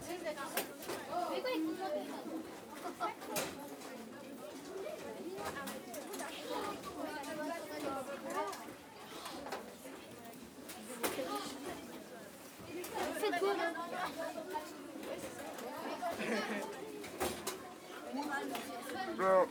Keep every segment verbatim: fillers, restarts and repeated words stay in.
Faites quoi là? Non.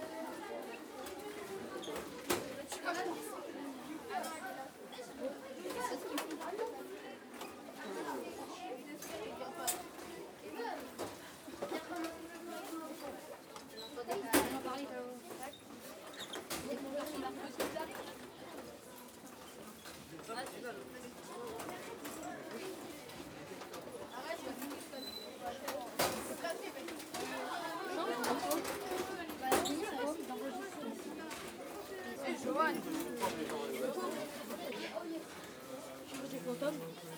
Des fantômes.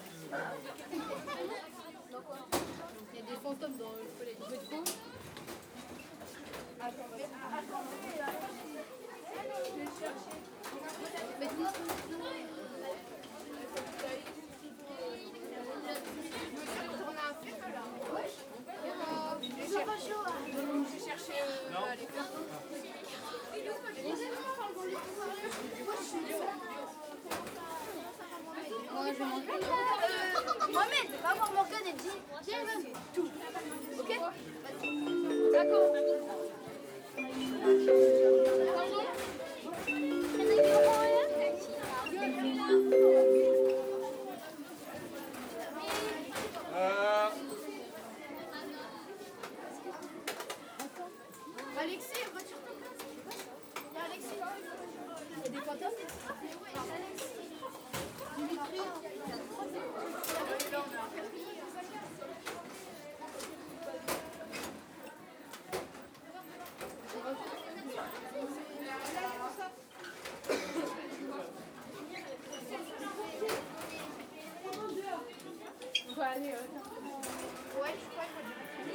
Il y a des fantômes dans le collège. Vous êtes con? Attendez, je vais chercher. On a un film là. Je vais chercher les cartons. Moi, je mange. Euh, Mohamed, va voir Morgane et dis, viens, viens, tout. Ok? D'accord. Euh... Alexis, voiture de place. Il y a Alexis. Il y a des fantômes. Dimitri. On va aller. Ouais, je crois que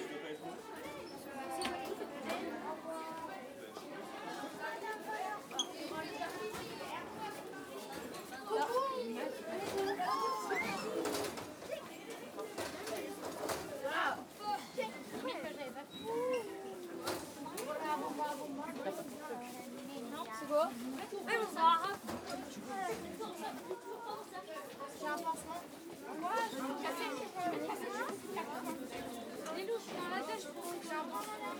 c'est quoi? J'ai un pansement. Les loups, je suis dans la tâche pour j'ai un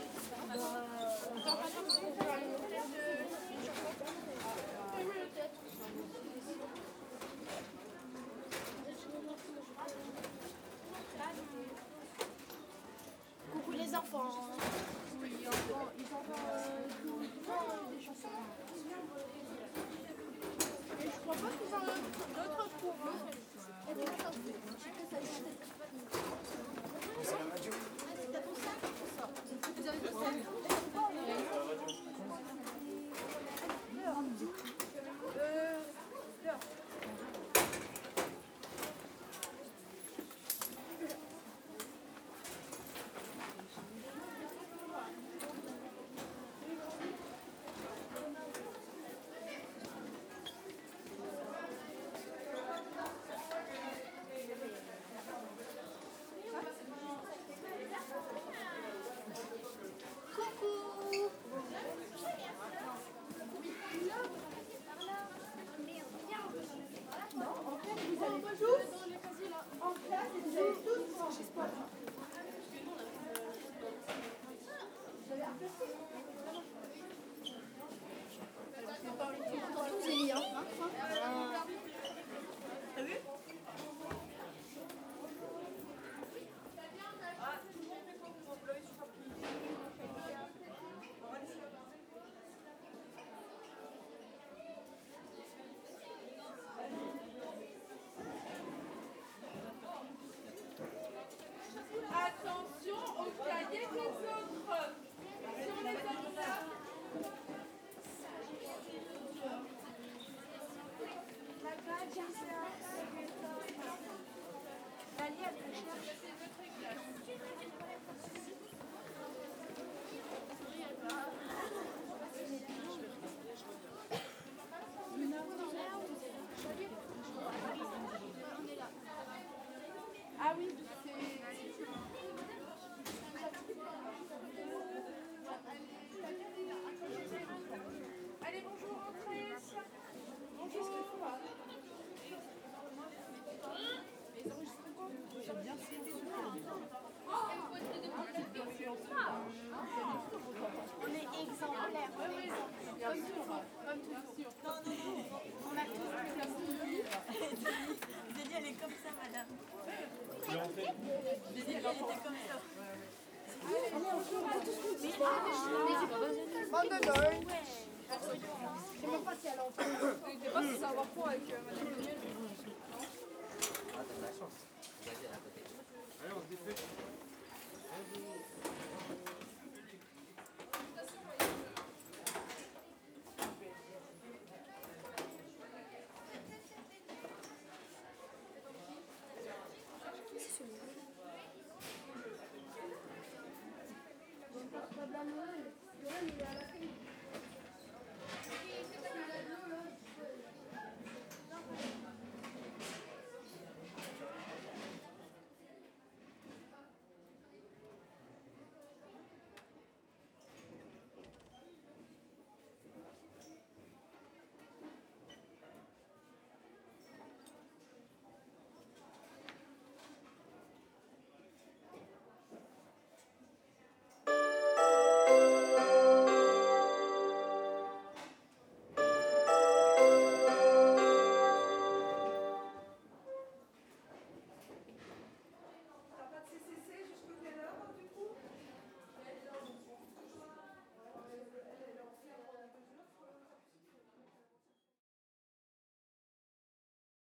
coucou les enfants. Oui, ils entendent tout le temps des chansons. Et je crois pas qu'ils ont d'autres cours. Il y a des choses. Je sais que ça vient C'est la radio. T'as ton sac? Vous avez ton sac? Euh... Là. Bande de dingues. Je sais même pas si